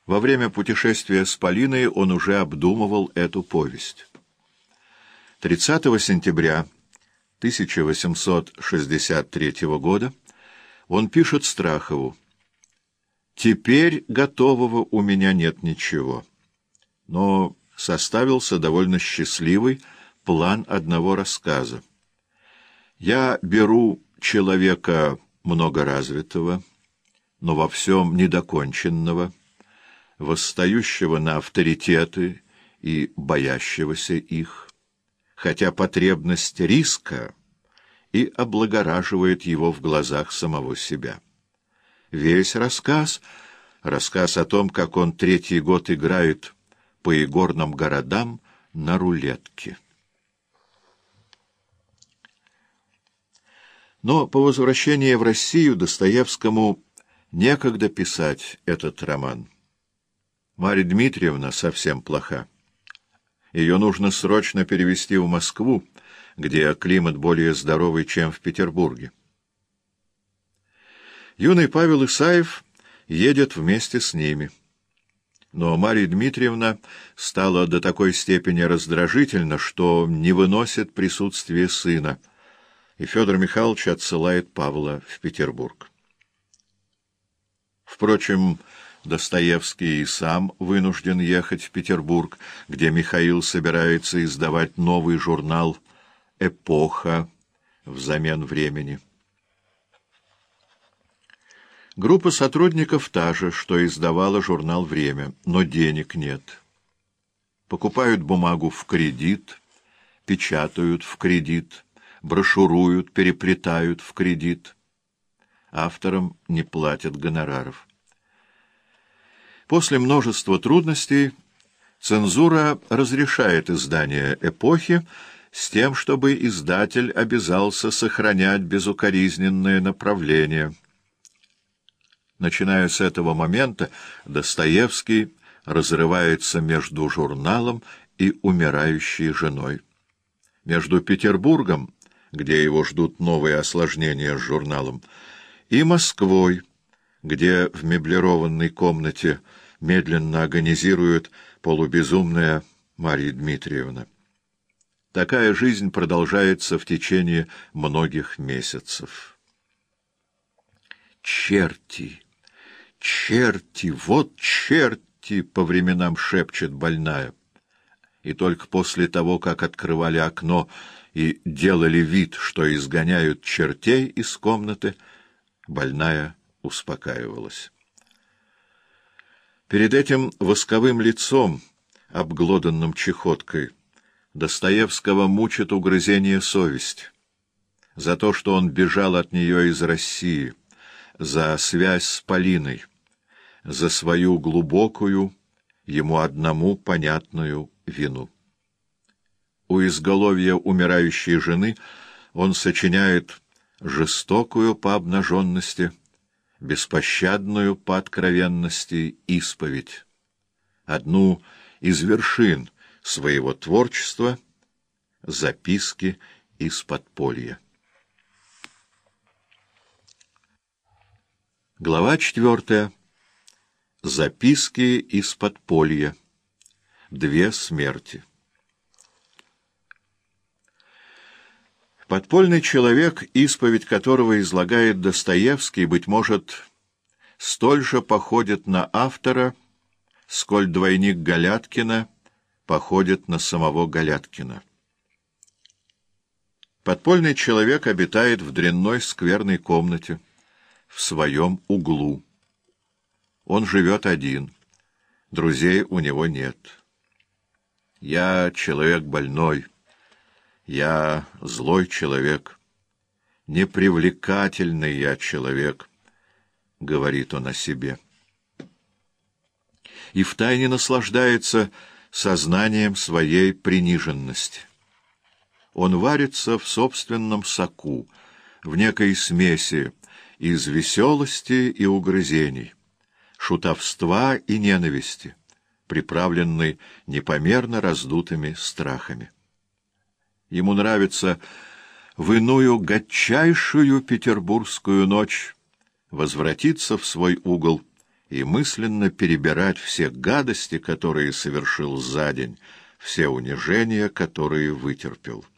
Во время путешествия с Полиной он уже обдумывал эту повесть. 30 сентября 1863 года он пишет Страхову: «Теперь готового у меня нет ничего, но составился довольно счастливый план одного рассказа. Я беру человека многоразвитого, но во всем недоконченного, восстающего на авторитеты и боящегося их, хотя потребность риска и облагораживает его в глазах самого себя. Весь рассказ о том, как он третий год играет по игорным городам на рулетке». Но по возвращении в Россию Достоевскому некогда писать этот роман. Марья Дмитриевна совсем плоха. Ее нужно срочно перевезти в Москву, где климат более здоровый, чем в Петербурге. Юный Павел Исаев едет вместе с ними. Но Марья Дмитриевна стала до такой степени раздражительна, что не выносит присутствия сына, и Федор Михайлович отсылает Павла в Петербург. Впрочем, Достоевский и сам вынужден ехать в Петербург, где Михаил собирается издавать новый журнал «Эпоха» взамен времени. Группа сотрудников та же, что издавала журнал «Время», но денег нет. Покупают бумагу в кредит, печатают в кредит, брошюруют, переплетают в кредит. Авторам не платят гонораров. После множества трудностей цензура разрешает издание «Эпохи» с тем, чтобы издатель обязался сохранять безукоризненное направление. Начиная с этого момента, Достоевский разрывается между журналом и умирающей женой. Между Петербургом, где его ждут новые осложнения с журналом, и Москвой, где в меблированной комнате медленно агонизирует полубезумная Марья Дмитриевна. Такая жизнь продолжается в течение многих месяцев. «Черти! Черти! Вот черти!» — по временам шепчет больная. И только после того, как открывали окно и делали вид, что изгоняют чертей из комнаты, больная успокаивалась. Перед этим восковым лицом, обглоданным чехоткой, Достоевского мучит угрызение совести за то, что он бежал от нее из России, за связь с Полиной, за свою глубокую, ему одному понятную вину. У изголовья умирающей жены он сочиняет жестокую по обнаженности, беспощадную по откровенности исповедь, одну из вершин своего творчества — записки из подполья. Глава 4. Записки из подполья. Две смерти. Подпольный человек, исповедь которого излагает Достоевский, быть может, столь же походит на автора, сколь двойник Галяткина походит на самого Галяткина. Подпольный человек обитает в дрянной скверной комнате, в своем углу. Он живет один, друзей у него нет. «Я человек больной, я злой человек, непривлекательный я человек», — говорит он о себе. И втайне наслаждается сознанием своей приниженности. Он варится в собственном соку, в некой смеси из веселости и угрызений, шутовства и ненависти, приправленной непомерно раздутыми страхами. Ему нравится в иную гадчайшую петербургскую ночь возвратиться в свой угол и мысленно перебирать все гадости, которые совершил за день, все унижения, которые вытерпел.